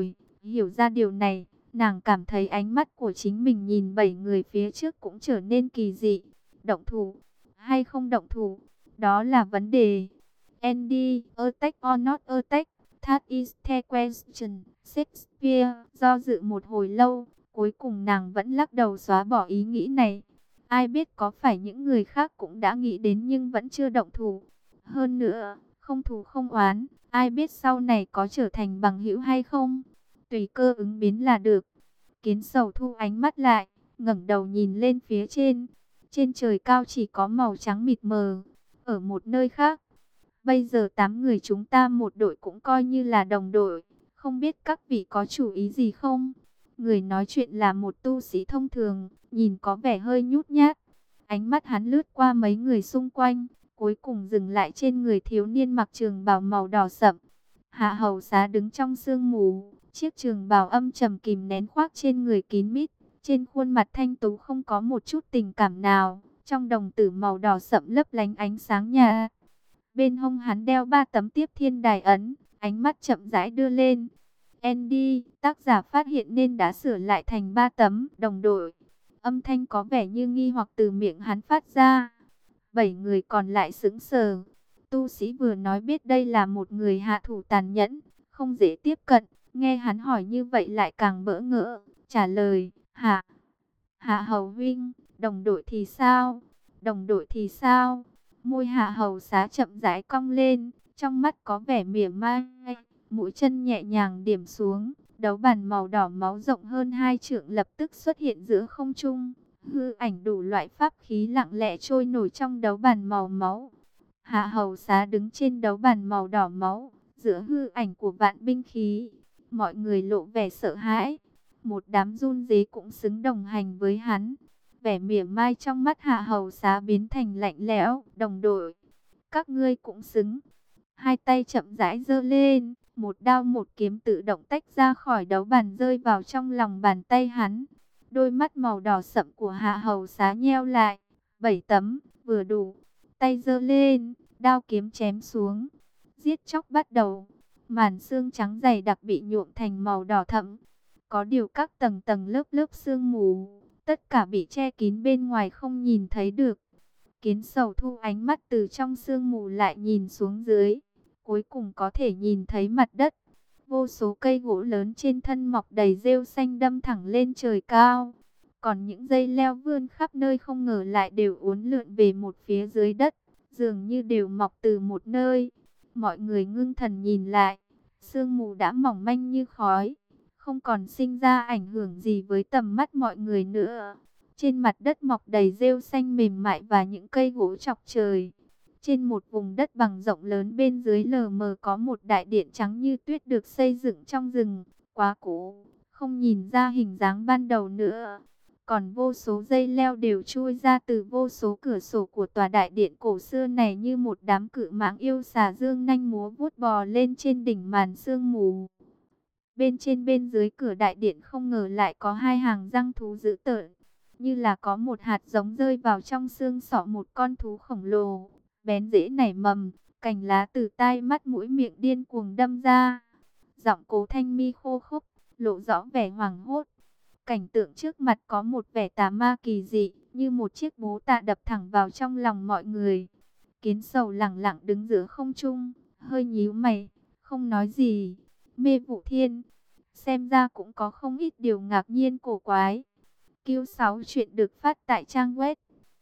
S1: Hiểu ra điều này, nàng cảm thấy ánh mắt của chính mình nhìn 7 người phía trước cũng trở nên kỳ dị. Động thủ hay không động thủ, đó là vấn đề. Andy, attack or not attack, that is the question. Shakespeare do dự một hồi lâu, cuối cùng nàng vẫn lắc đầu xóa bỏ ý nghĩ này. Ai biết có phải những người khác cũng đã nghĩ đến nhưng vẫn chưa động thủ. Hơn nữa, không thù không oán, ai biết sau này có trở thành bằng hữu hay không. Tùy cơ ứng biến là được. Kiến Sầu thu ánh mắt lại, ngẩng đầu nhìn lên phía trên. Trên trời cao chỉ có màu trắng mịt mờ. Ở một nơi khác, bây giờ 8 người chúng ta một đội cũng coi như là đồng đội. Không biết các vị có chủ ý gì không? Người nói chuyện là một tu sĩ thông thường, nhìn có vẻ hơi nhút nhát. Ánh mắt hắn lướt qua mấy người xung quanh, cuối cùng dừng lại trên người thiếu niên mặc trường bào màu đỏ sậm. Hạ Hầu Xá đứng trong sương mù, chiếc trường bào âm trầm kìm nén khoác trên người kín mít. Trên khuôn mặt thanh tú không có một chút tình cảm nào, trong đồng tử màu đỏ sậm lấp lánh ánh sáng nhà. Bên hông hắn đeo 3 tấm tiếp thiên đài ấn, ánh mắt chậm rãi đưa lên. Andy, tác giả phát hiện nên đã sửa lại thành 3 tấm, đồng đội. Âm thanh có vẻ như nghi hoặc từ miệng hắn phát ra. 7 người còn lại sững sờ. Tu sĩ vừa nói biết đây là một người hạ thủ tàn nhẫn, không dễ tiếp cận. Nghe hắn hỏi như vậy lại càng bỡ ngỡ. Trả lời, hạ Hầu huynh, đồng đội thì sao? Đồng đội thì sao? Môi Hạ Hầu Xá chậm rãi cong lên, trong mắt có vẻ mỉa mai, mũi chân nhẹ nhàng điểm xuống, đấu bàn màu đỏ máu rộng hơn 2 trượng lập tức xuất hiện giữa không trung. Hư ảnh đủ loại pháp khí lặng lẽ trôi nổi trong đấu bàn màu máu. Hạ Hầu Xá đứng trên đấu bàn màu đỏ máu, giữa hư ảnh của vạn binh khí. Mọi người lộ vẻ sợ hãi. Một đám run rế cũng xứng đồng hành với hắn. Vẻ mỉa mai trong mắt Hạ Hầu Xá biến thành lạnh lẽo. Đồng đội, các ngươi cũng xứng. Hai tay chậm rãi giơ lên, một đao một kiếm tự động tách ra khỏi đấu bàn rơi vào trong lòng bàn tay hắn. Đôi mắt màu đỏ sậm của Hạ Hầu Xá nheo lại. 7 tấm, vừa đủ. Tay giơ lên, đao kiếm chém xuống. Giết chóc bắt đầu. Màn xương trắng dày đặc bị nhuộm thành màu đỏ thẫm. Có điều các tầng tầng lớp lớp sương mù, tất cả bị che kín bên ngoài không nhìn thấy được. Kiến Sầu thu ánh mắt từ trong sương mù lại nhìn xuống dưới, cuối cùng có thể nhìn thấy mặt đất. Vô số cây gỗ lớn trên thân mọc đầy rêu xanh đâm thẳng lên trời cao. Còn những dây leo vươn khắp nơi không ngờ lại đều uốn lượn về một phía dưới đất, dường như đều mọc từ một nơi. Mọi người ngưng thần nhìn lại, sương mù đã mỏng manh như khói, không còn sinh ra ảnh hưởng gì với tầm mắt mọi người nữa. Trên mặt đất mọc đầy rêu xanh mềm mại và những cây gỗ chọc trời. Trên một vùng đất bằng rộng lớn bên dưới lờ mờ có một đại điện trắng như tuyết được xây dựng trong rừng, quá cũ, không nhìn ra hình dáng ban đầu nữa. Còn vô số dây leo đều chui ra từ vô số cửa sổ của tòa đại điện cổ xưa này như một đám cự mãng yêu xà dương nanh múa vuốt bò lên trên đỉnh màn sương mù. Bên trên bên dưới cửa đại điện không ngờ lại có 2 hàng răng thú dữ tợn, như là có một hạt giống rơi vào trong xương sọ một con thú khổng lồ, bén rễ nảy mầm, cành lá từ tai mắt mũi miệng điên cuồng đâm ra. Giọng Cố Thanh Mi khô khốc, lộ rõ vẻ hoảng hốt. Cảnh tượng trước mặt có một vẻ tà ma kỳ dị, như một chiếc búa tạ đập thẳng vào trong lòng mọi người. Kiến Sầu lẳng lặng đứng giữa không trung, hơi nhíu mày, không nói gì. Mê Vụ Thiên, xem ra cũng có không ít điều ngạc nhiên cổ quái. Q6 chuyện được phát tại trang web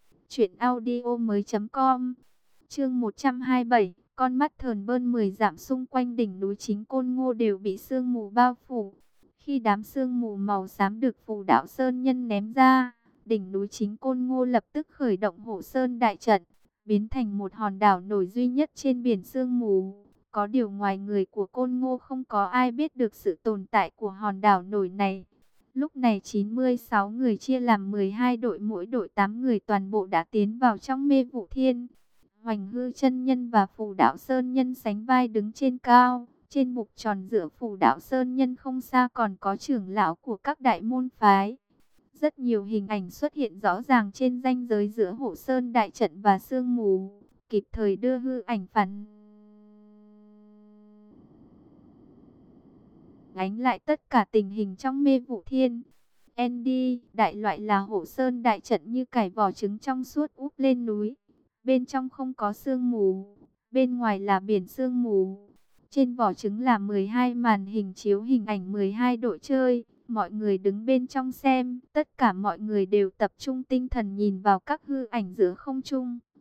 S1: truyệnaudiomoi.com. Chương 127, con mắt thờn bơn 10 dặm xung quanh đỉnh núi chính Côn Ngô đều bị sương mù bao phủ. Khi đám sương mù màu xám được Phù Đạo Sơn Nhân ném ra, đỉnh núi chính Côn Ngô lập tức khởi động Hộ Sơn đại trận, biến thành một hòn đảo nổi duy nhất trên biển sương mù. Có điều ngoài người của Côn Ngô không có ai biết được sự tồn tại của hòn đảo nổi này. Lúc này 96 người chia làm 12 đội, mỗi đội 8 người toàn bộ đã tiến vào trong Mê Vụ Thiên. Hoành Hư Chân Nhân và Phù Đạo Sơn Nhân sánh vai đứng trên cao. Trên mục tròn giữa Phù Đạo Sơn Nhân không xa còn có trưởng lão của các đại môn phái. Rất nhiều hình ảnh xuất hiện rõ ràng trên ranh giới giữa Hộ Sơn đại trận và sương mù, kịp thời đưa hư ảnh phản phản ánh lại tất cả tình hình trong Mê Vụ Thiên. Andy, đại loại là Hổ Sơn đại trận như cải vỏ trứng trong suốt úp lên núi. Bên trong không có sương mù, bên ngoài là biển sương mù. Trên vỏ trứng là 12 màn hình chiếu hình ảnh 12 đội chơi. Mọi người đứng bên trong xem, tất cả mọi người đều tập trung tinh thần nhìn vào các hư ảnh giữa không trung.